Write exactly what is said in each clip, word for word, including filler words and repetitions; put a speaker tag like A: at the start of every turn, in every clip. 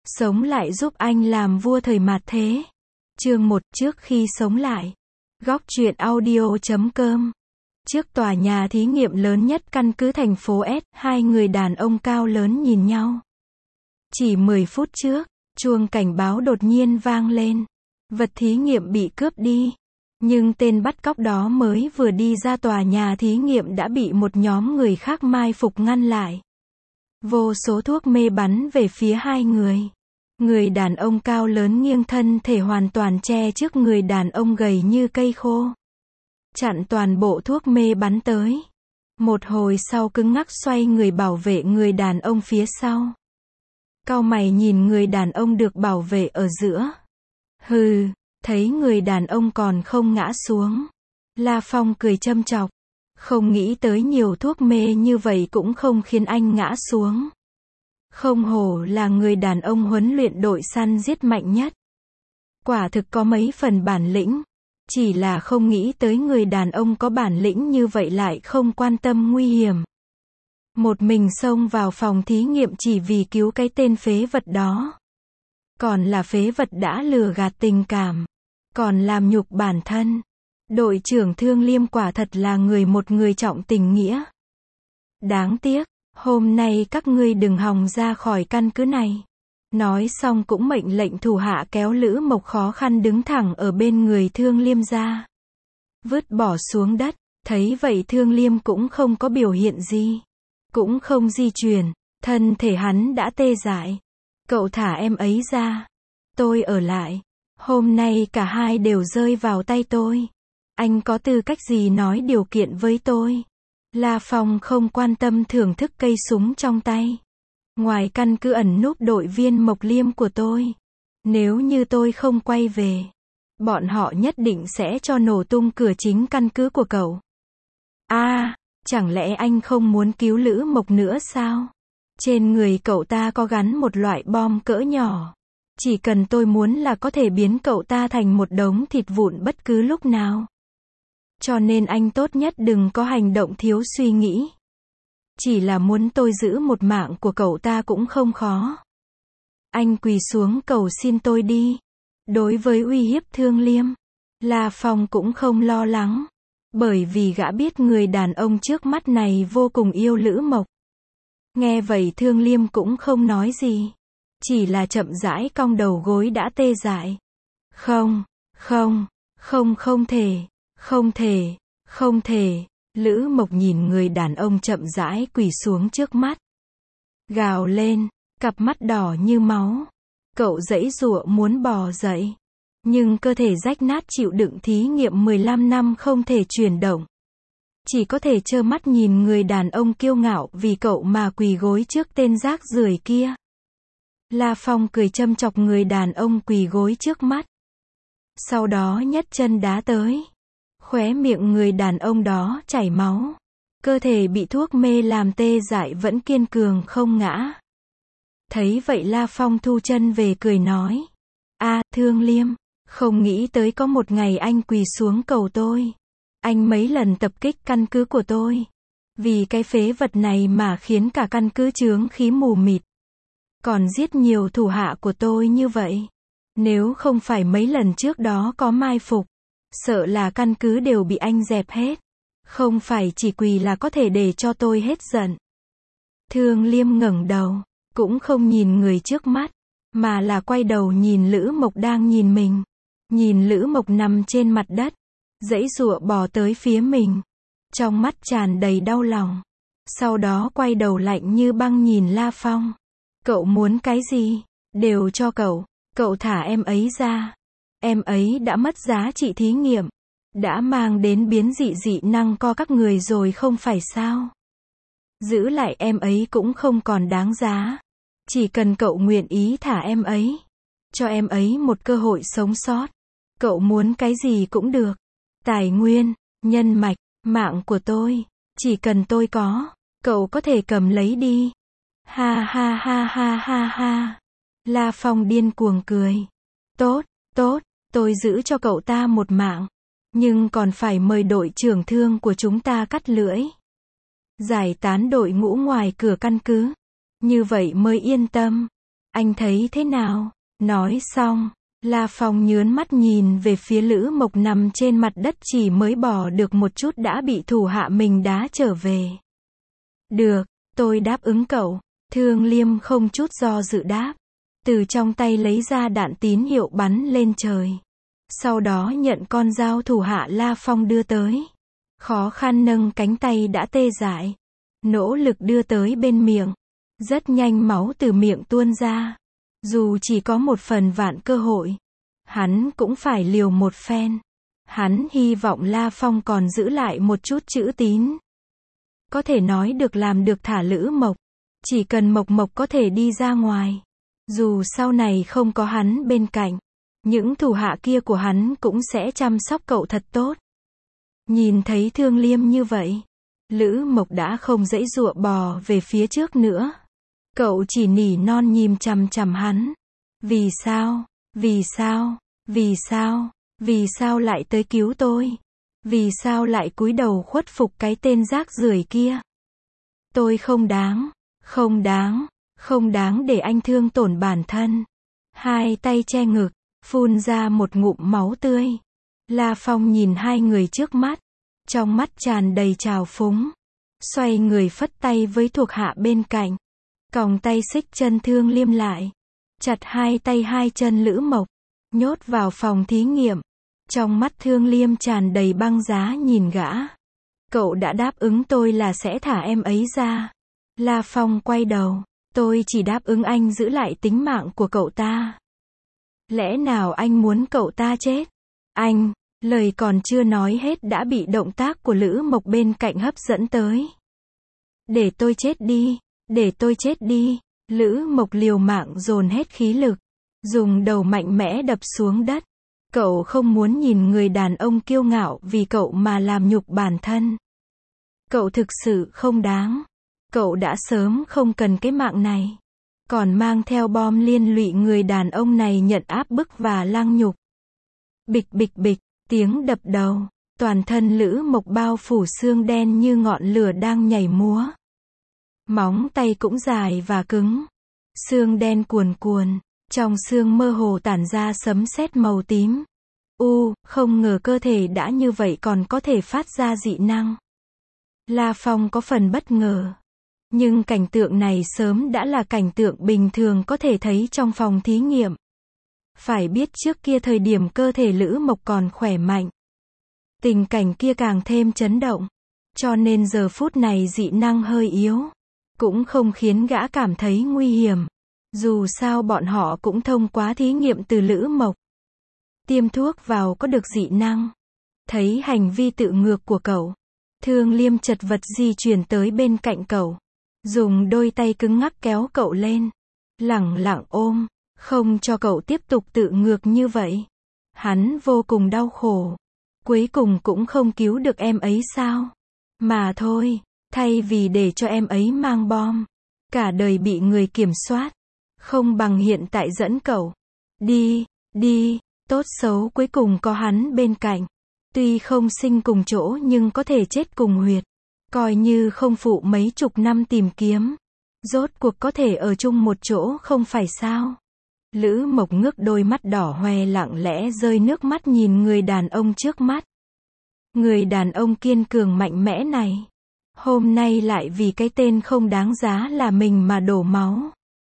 A: Sống lại giúp anh làm vua thời mạt thế. Chương một, trước khi sống lại. Góc truyện audio chấm com. Trước tòa nhà thí nghiệm lớn nhất căn cứ thành phố S, hai người đàn ông cao lớn nhìn nhau. Chỉ mười phút trước, chuông cảnh báo đột nhiên vang lên. Vật thí nghiệm bị cướp đi. Nhưng tên bắt cóc đó mới vừa đi ra tòa nhà thí nghiệm đã bị một nhóm người khác mai phục ngăn lại. Vô số thuốc mê bắn về phía hai người. Người đàn ông cao lớn nghiêng thân thể hoàn toàn che trước người đàn ông gầy như cây khô. Chặn toàn bộ thuốc mê bắn tới. Một hồi sau cứng ngắc xoay người bảo vệ người đàn ông phía sau. Cau mày nhìn người đàn ông được bảo vệ ở giữa. Hừ, thấy người đàn ông còn không ngã xuống. La Phong cười châm chọc. Không nghĩ tới nhiều thuốc mê như vậy cũng không khiến anh ngã xuống. Không hổ là người đàn ông huấn luyện đội săn giết mạnh nhất. Quả thực có mấy phần bản lĩnh. Chỉ là không nghĩ tới người đàn ông có bản lĩnh như vậy lại không quan tâm nguy hiểm. Một mình xông vào phòng thí nghiệm chỉ vì cứu cái tên phế vật đó. Còn là phế vật đã lừa gạt tình cảm. Còn làm nhục bản thân. Đội trưởng Thương Liêm quả thật là người một người trọng tình nghĩa. Đáng tiếc, hôm nay các ngươi đừng hòng ra khỏi căn cứ này. Nói xong cũng mệnh lệnh thủ hạ kéo Lữ Mộc khó khăn đứng thẳng ở bên người Thương Liêm ra. Vứt bỏ xuống đất, thấy vậy Thương Liêm cũng không có biểu hiện gì. Cũng không di chuyển, thân thể hắn đã tê dại. Cậu thả em ấy ra. Tôi ở lại. Hôm nay cả hai đều rơi vào tay tôi. Anh có tư cách gì nói điều kiện với tôi? La Phong không quan tâm thưởng thức cây súng trong tay. Ngoài căn cứ ẩn núp đội viên Mộc Liêm của tôi. Nếu như tôi không quay về, bọn họ nhất định sẽ cho nổ tung cửa chính căn cứ của cậu. A, à, chẳng lẽ anh không muốn cứu Lữ Mộc nữa sao? Trên người cậu ta có gắn một loại bom cỡ nhỏ. Chỉ cần tôi muốn là có thể biến cậu ta thành một đống thịt vụn bất cứ lúc nào. Cho nên anh tốt nhất đừng có hành động thiếu suy nghĩ. Chỉ là muốn tôi giữ một mạng của cậu ta cũng không khó. Anh quỳ xuống cầu xin tôi đi. Đối với uy hiếp Thương Liêm, La Phong cũng không lo lắng. Bởi vì gã biết người đàn ông trước mắt này vô cùng yêu Lữ Mộc. Nghe vậy Thương Liêm cũng không nói gì. Chỉ là chậm rãi cong đầu gối đã tê dại. Không, không, không không thể, không thể, không thể. Lữ Mộc nhìn người đàn ông chậm rãi quỳ xuống trước mắt. Gào lên, cặp mắt đỏ như máu. Cậu giãy giụa muốn bò dậy. Nhưng cơ thể rách nát chịu đựng thí nghiệm mười lăm năm không thể chuyển động. Chỉ có thể trơ mắt nhìn người đàn ông kiêu ngạo vì cậu mà quỳ gối trước tên rác rưởi kia. La Phong cười châm chọc người đàn ông quỳ gối trước mắt. Sau đó nhất chân đá tới. Khóe miệng người đàn ông đó chảy máu. Cơ thể bị thuốc mê làm tê dại vẫn kiên cường không ngã. Thấy vậy La Phong thu chân về cười nói. A, Thương Liêm, không nghĩ tới có một ngày anh quỳ xuống cầu tôi. Anh mấy lần tập kích căn cứ của tôi. Vì cái phế vật này mà khiến cả căn cứ chướng khí mù mịt. Còn giết nhiều thủ hạ của tôi như vậy. Nếu không phải mấy lần trước đó có mai phục, sợ là căn cứ đều bị anh dẹp hết. Không phải chỉ quỳ là có thể để cho tôi hết giận. Thương Liêm ngẩng đầu, cũng không nhìn người trước mắt, mà là quay đầu nhìn Lữ Mộc đang nhìn mình. Nhìn Lữ Mộc nằm trên mặt đất, giãy giụa bò tới phía mình. Trong mắt tràn đầy đau lòng. Sau đó quay đầu lạnh như băng nhìn La Phong. Cậu muốn cái gì? Đều cho cậu. Cậu thả em ấy ra. Em ấy đã mất giá trị thí nghiệm. Đã mang đến biến dị dị năng co các người rồi không phải sao? Giữ lại em ấy cũng không còn đáng giá. Chỉ cần cậu nguyện ý thả em ấy. Cho em ấy một cơ hội sống sót. Cậu muốn cái gì cũng được. Tài nguyên, nhân mạch, mạng của tôi. Chỉ cần tôi có, cậu có thể cầm lấy đi. Ha ha ha ha ha ha. La Phong điên cuồng cười. Tốt, tốt, tôi giữ cho cậu ta một mạng. Nhưng còn phải mời đội trưởng Thương của chúng ta cắt lưỡi. Giải tán đội ngũ ngoài cửa căn cứ. Như vậy mới yên tâm. Anh thấy thế nào? Nói xong, La Phong nhớn mắt nhìn về phía Lữ Mộc nằm trên mặt đất chỉ mới bỏ được một chút đã bị thủ hạ mình đá trở về. Được, tôi đáp ứng cậu. Thương Liêm không chút do dự đáp. Từ trong tay lấy ra đạn tín hiệu bắn lên trời. Sau đó nhận con dao thủ hạ La Phong đưa tới. Khó khăn nâng cánh tay đã tê dại. Nỗ lực đưa tới bên miệng. Rất nhanh máu từ miệng tuôn ra. Dù chỉ có một phần vạn cơ hội, hắn cũng phải liều một phen. Hắn hy vọng La Phong còn giữ lại một chút chữ tín. Có thể nói được làm được thả Lữ Mộc. Chỉ cần Mộc Mộc có thể đi ra ngoài. Dù sau này không có hắn bên cạnh, những thủ hạ kia của hắn cũng sẽ chăm sóc cậu thật tốt. Nhìn thấy Thương Liêm như vậy, Lữ Mộc đã không dãy dụa bò về phía trước nữa. Cậu chỉ nỉ non nhìn chằm chằm hắn. Vì sao? Vì sao? Vì sao? Vì sao lại tới cứu tôi? Vì sao lại cúi đầu khuất phục cái tên rác rưởi kia? Tôi không đáng, không đáng, không đáng để anh thương tổn bản thân. Hai tay che ngực, phun ra một ngụm máu tươi. La Phong nhìn hai người trước mắt, trong mắt tràn đầy trào phúng. Xoay người phất tay với thuộc hạ bên cạnh. Còng tay xích chân Thương Liêm lại. Chặt hai tay hai chân Lữ Mộc. Nhốt vào phòng thí nghiệm. Trong mắt Thương Liêm tràn đầy băng giá nhìn gã. Cậu đã đáp ứng tôi là sẽ thả em ấy ra. La Phong quay đầu. Tôi chỉ đáp ứng anh giữ lại tính mạng của cậu ta. Lẽ nào anh muốn cậu ta chết? Anh, lời còn chưa nói hết đã bị động tác của Lữ Mộc bên cạnh hấp dẫn tới. Để tôi chết đi, để tôi chết đi. Lữ Mộc liều mạng dồn hết khí lực, dùng đầu mạnh mẽ đập xuống đất. Cậu không muốn nhìn người đàn ông kiêu ngạo vì cậu mà làm nhục bản thân. Cậu thực sự không đáng. Cậu đã sớm không cần cái mạng này. Còn mang theo bom liên lụy người đàn ông này nhận áp bức và lăng nhục. Bịch bịch bịch, tiếng đập đầu. Toàn thân Lữ Mộc bao phủ xương đen như ngọn lửa đang nhảy múa. Móng tay cũng dài và cứng. Xương đen cuồn cuồn. Trong xương mơ hồ tản ra sấm sét màu tím. U, không ngờ cơ thể đã như vậy còn có thể phát ra dị năng. La Phong có phần bất ngờ. Nhưng cảnh tượng này sớm đã là cảnh tượng bình thường có thể thấy trong phòng thí nghiệm. Phải biết trước kia thời điểm cơ thể Lữ Mộc còn khỏe mạnh. Tình cảnh kia càng thêm chấn động. Cho nên giờ phút này dị năng hơi yếu. Cũng không khiến gã cảm thấy nguy hiểm. Dù sao bọn họ cũng thông qua thí nghiệm từ Lữ Mộc. Tiêm thuốc vào có được dị năng. Thấy hành vi tự ngược của cậu, Thương Liêm chật vật di chuyển tới bên cạnh cậu. Dùng đôi tay cứng ngắc kéo cậu lên. Lẳng lặng ôm, không cho cậu tiếp tục tự ngược như vậy. Hắn vô cùng đau khổ. Cuối cùng cũng không cứu được em ấy sao? Mà thôi, thay vì để cho em ấy mang bom, cả đời bị người kiểm soát, không bằng hiện tại dẫn cậu. Đi, đi, tốt xấu cuối cùng có hắn bên cạnh. Tuy không sinh cùng chỗ nhưng có thể chết cùng huyệt. Coi như không phụ mấy chục năm tìm kiếm. Rốt cuộc có thể ở chung một chỗ không phải sao? Lữ Mộc ngước đôi mắt đỏ hoe lặng lẽ rơi nước mắt nhìn người đàn ông trước mắt. Người đàn ông kiên cường mạnh mẽ này. Hôm nay lại vì cái tên không đáng giá là mình mà đổ máu.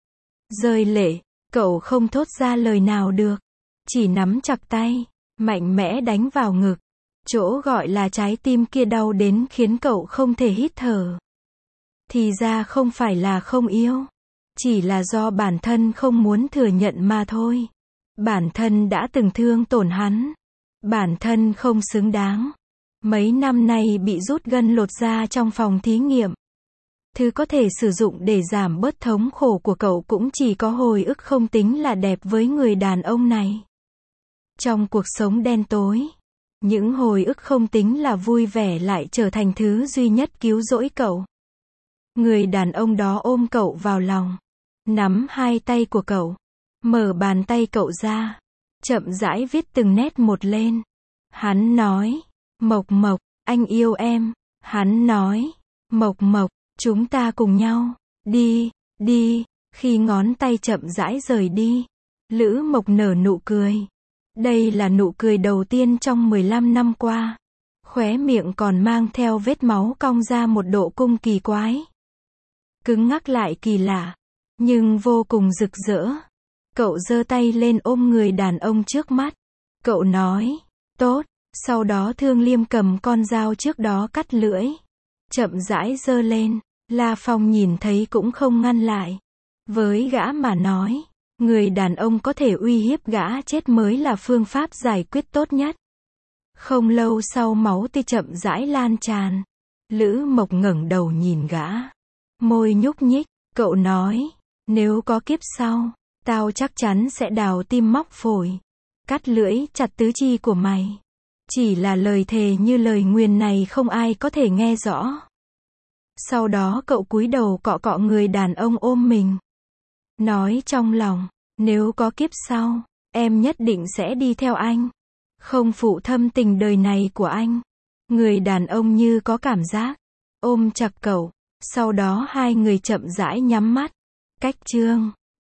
A: Rơi lệ, cậu không thốt ra lời nào được. Chỉ nắm chặt tay, mạnh mẽ đánh vào ngực. Chỗ gọi là trái tim kia đau đến khiến cậu không thể hít thở. Thì ra không phải là không yêu. Chỉ là do bản thân không muốn thừa nhận mà thôi. Bản thân đã từng thương tổn hắn. Bản thân không xứng đáng. Mấy năm nay bị rút gân lột da trong phòng thí nghiệm. Thứ có thể sử dụng để giảm bớt thống khổ của cậu cũng chỉ có hồi ức không tính là đẹp với người đàn ông này. Trong cuộc sống đen tối, những hồi ức không tính là vui vẻ lại trở thành thứ duy nhất cứu rỗi cậu. Người đàn ông đó ôm cậu vào lòng, nắm hai tay của cậu, mở bàn tay cậu ra, chậm rãi viết từng nét một lên. Hắn nói, Mộc Mộc, anh yêu em. Hắn nói, Mộc Mộc, chúng ta cùng nhau, đi, đi. Khi ngón tay chậm rãi rời đi, Lữ Mộc nở nụ cười. Đây là nụ cười đầu tiên trong mười lăm năm qua. Khóe miệng còn mang theo vết máu cong ra một độ cung kỳ quái. Cứng ngắc lại kỳ lạ, nhưng vô cùng rực rỡ. Cậu giơ tay lên ôm người đàn ông trước mắt. Cậu nói, tốt, sau đó Thương Liêm cầm con dao trước đó cắt lưỡi. Chậm rãi giơ lên, La Phong nhìn thấy cũng không ngăn lại. Với gã mà nói, người đàn ông có thể uy hiếp gã chết mới là phương pháp giải quyết tốt nhất. Không lâu sau máu tươi chậm rãi lan tràn. Lữ Mộc ngẩng đầu nhìn gã. Môi nhúc nhích, cậu nói, nếu có kiếp sau, tao chắc chắn sẽ đào tim móc phổi, cắt lưỡi chặt tứ chi của mày. Chỉ là lời thề như lời nguyền này không ai có thể nghe rõ. Sau đó cậu cúi đầu cọ cọ người đàn ông ôm mình. Nói trong lòng, nếu có kiếp sau, em nhất định sẽ đi theo anh. Không phụ thâm tình đời này của anh. Người đàn ông như có cảm giác, ôm chặt cậu. Sau đó hai người chậm rãi nhắm mắt. Cách chương